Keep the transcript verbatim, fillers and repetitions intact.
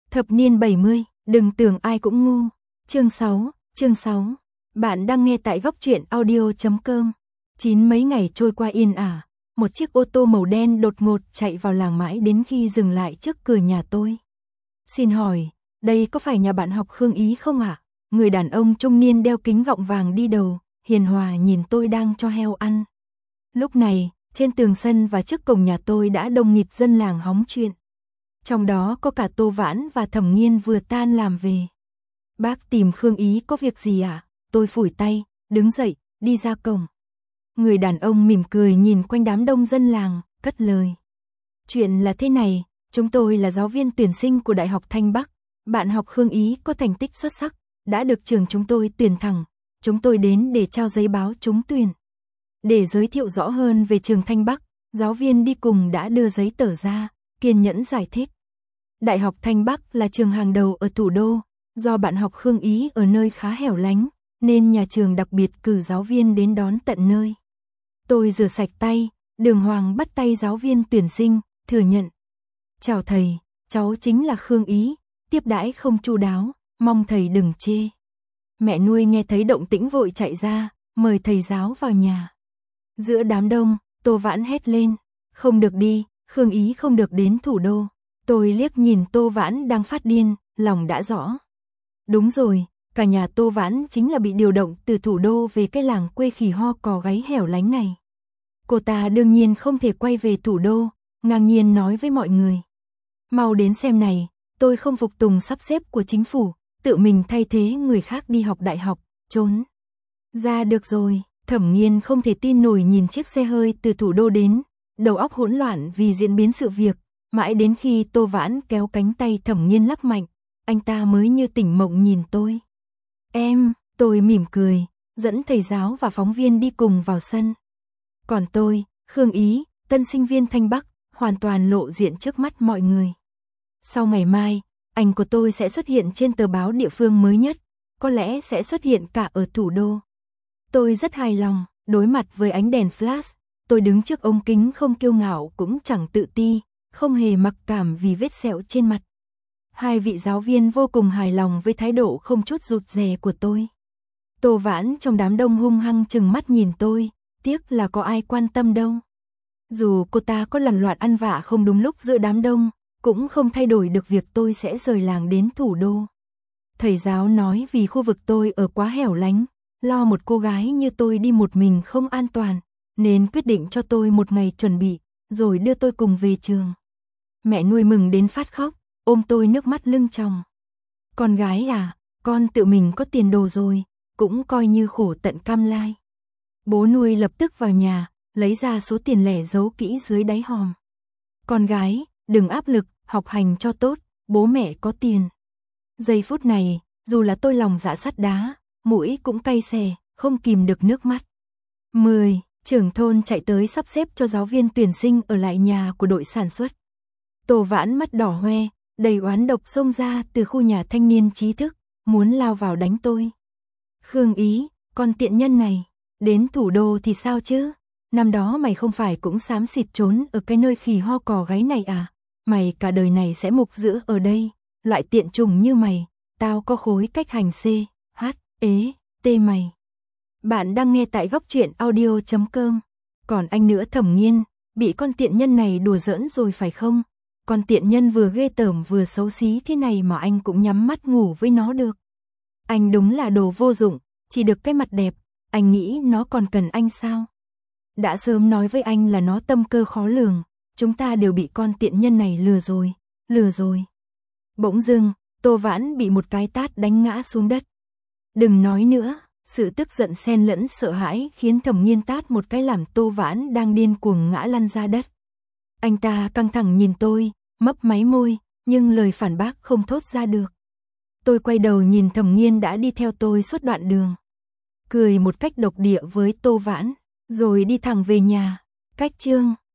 Thập niên bảy mươi, đừng tưởng ai cũng ngu. Chương sáu, chương sáu. Bạn đang nghe tại góc truyện audio chấm com. Chín mấy ngày trôi qua yên ả, một chiếc ô tô màu đen đột ngột chạy vào làng mãi đến khi dừng lại trước cửa nhà tôi. Xin hỏi, đây có phải nhà bạn học Khương Ý không ạ? À? Người đàn ông trung niên đeo kính gọng vàng đi đầu, hiền hòa nhìn tôi đang cho heo ăn. Lúc này, trên tường sân và trước cổng nhà tôi đã đông nghịt dân làng hóng chuyện. Trong đó có cả Tô Vãn và Thẩm Nghiên vừa tan làm về. Bác tìm Khương Ý có việc gì ạ? À? Tôi phủi tay, đứng dậy, đi ra cổng. Người đàn ông mỉm cười nhìn quanh đám đông dân làng, cất lời. Chuyện là thế này, chúng tôi là giáo viên tuyển sinh của Đại học Thanh Bắc. Bạn học Khương Ý có thành tích xuất sắc, đã được trường chúng tôi tuyển thẳng. Chúng tôi đến để trao giấy báo trúng tuyển. Để giới thiệu rõ hơn về trường Thanh Bắc, giáo viên đi cùng đã đưa giấy tờ ra, kiên nhẫn giải thích. Đại học Thanh Bắc là trường hàng đầu ở thủ đô, do bạn học Khương Ý ở nơi khá hẻo lánh, nên nhà trường đặc biệt cử giáo viên đến đón tận nơi. Tôi rửa sạch tay, đường hoàng bắt tay giáo viên tuyển sinh, thừa nhận. Chào thầy, cháu chính là Khương Ý, tiếp đãi không chu đáo, mong thầy đừng chê. Mẹ nuôi nghe thấy động tĩnh vội chạy ra, mời thầy giáo vào nhà. Giữa đám đông, Tô Vãn hét lên, không được đi, Khương Ý không được đến thủ đô. Tôi liếc nhìn Tô Vãn đang phát điên, lòng đã rõ. Đúng rồi, cả nhà Tô Vãn chính là bị điều động từ thủ đô về cái làng quê khỉ ho cò gáy hẻo lánh này. Cô ta đương nhiên không thể quay về thủ đô, ngang nhiên nói với mọi người. Mau đến xem này, tôi không phục tùng sắp xếp của chính phủ, tự mình thay thế người khác đi học đại học, trốn. Ra được rồi, Thẩm Nghiên không thể tin nổi nhìn chiếc xe hơi từ thủ đô đến, đầu óc hỗn loạn vì diễn biến sự việc, mãi đến khi Tô Vãn kéo cánh tay Thẩm Nghiên lắc mạnh, anh ta mới như tỉnh mộng nhìn tôi. Em, tôi mỉm cười, dẫn thầy giáo và phóng viên đi cùng vào sân. Còn tôi, Khương Ý, tân sinh viên Thanh Bắc, hoàn toàn lộ diện trước mắt mọi người. Sau ngày mai, ảnh của tôi sẽ xuất hiện trên tờ báo địa phương mới nhất, có lẽ sẽ xuất hiện cả ở thủ đô. Tôi rất hài lòng, đối mặt với ánh đèn flash, tôi đứng trước ống kính không kiêu ngạo cũng chẳng tự ti, không hề mặc cảm vì vết sẹo trên mặt. Hai vị giáo viên vô cùng hài lòng với thái độ không chút rụt rè của tôi. Tô Vãn trong đám đông hung hăng trừng mắt nhìn tôi, tiếc là có ai quan tâm đâu. Dù cô ta có lằn loạn ăn vạ không đúng lúc giữa đám đông, cũng không thay đổi được việc tôi sẽ rời làng đến thủ đô. Thầy giáo nói vì khu vực tôi ở quá hẻo lánh, lo một cô gái như tôi đi một mình không an toàn, nên quyết định cho tôi một ngày chuẩn bị, rồi đưa tôi cùng về trường. Mẹ nuôi mừng đến phát khóc, ôm tôi nước mắt lưng tròng. Con gái à, con tự mình có tiền đồ rồi, cũng coi như khổ tận cam lai. Bố nuôi lập tức vào nhà, lấy ra số tiền lẻ giấu kỹ dưới đáy hòm. Con gái, đừng áp lực, học hành cho tốt, bố mẹ có tiền. Giây phút này, dù là tôi lòng dạ sắt đá, mũi cũng cay xè, không kìm được nước mắt. mười. Trưởng thôn chạy tới sắp xếp cho giáo viên tuyển sinh ở lại nhà của đội sản xuất. Tô Vãn mắt đỏ hoe, đầy oán độc xông ra từ khu nhà thanh niên trí thức, muốn lao vào đánh tôi. Khương Ý, con tiện nhân này, đến thủ đô thì sao chứ? Năm đó mày không phải cũng xám xịt trốn ở cái nơi khỉ ho cò gáy này à? Mày cả đời này sẽ mục giữ ở đây, loại tiện trùng như mày, tao có khối cách hành C, H, ế, T mày. Bạn đang nghe tại góc truyện audio chấm com. Còn anh nữa Thẩm Nghiên, bị con tiện nhân này đùa giỡn rồi phải không? Con tiện nhân vừa ghê tởm vừa xấu xí thế này mà anh cũng nhắm mắt ngủ với nó được. Anh đúng là đồ vô dụng, chỉ được cái mặt đẹp, anh nghĩ nó còn cần anh sao? Đã sớm nói với anh là nó tâm cơ khó lường, chúng ta đều bị con tiện nhân này lừa rồi, lừa rồi. Bỗng dưng, Tô Vãn bị một cái tát đánh ngã xuống đất. Đừng nói nữa, sự tức giận xen lẫn sợ hãi khiến Thẩm Nghiên tát một cái làm Tô Vãn đang điên cuồng ngã lăn ra đất. Anh ta căng thẳng nhìn tôi, mấp máy môi, nhưng lời phản bác không thốt ra được. Tôi quay đầu nhìn Thẩm Nghiên đã đi theo tôi suốt đoạn đường. Cười một cách độc địa với Tô Vãn, rồi đi thẳng về nhà. Cách chương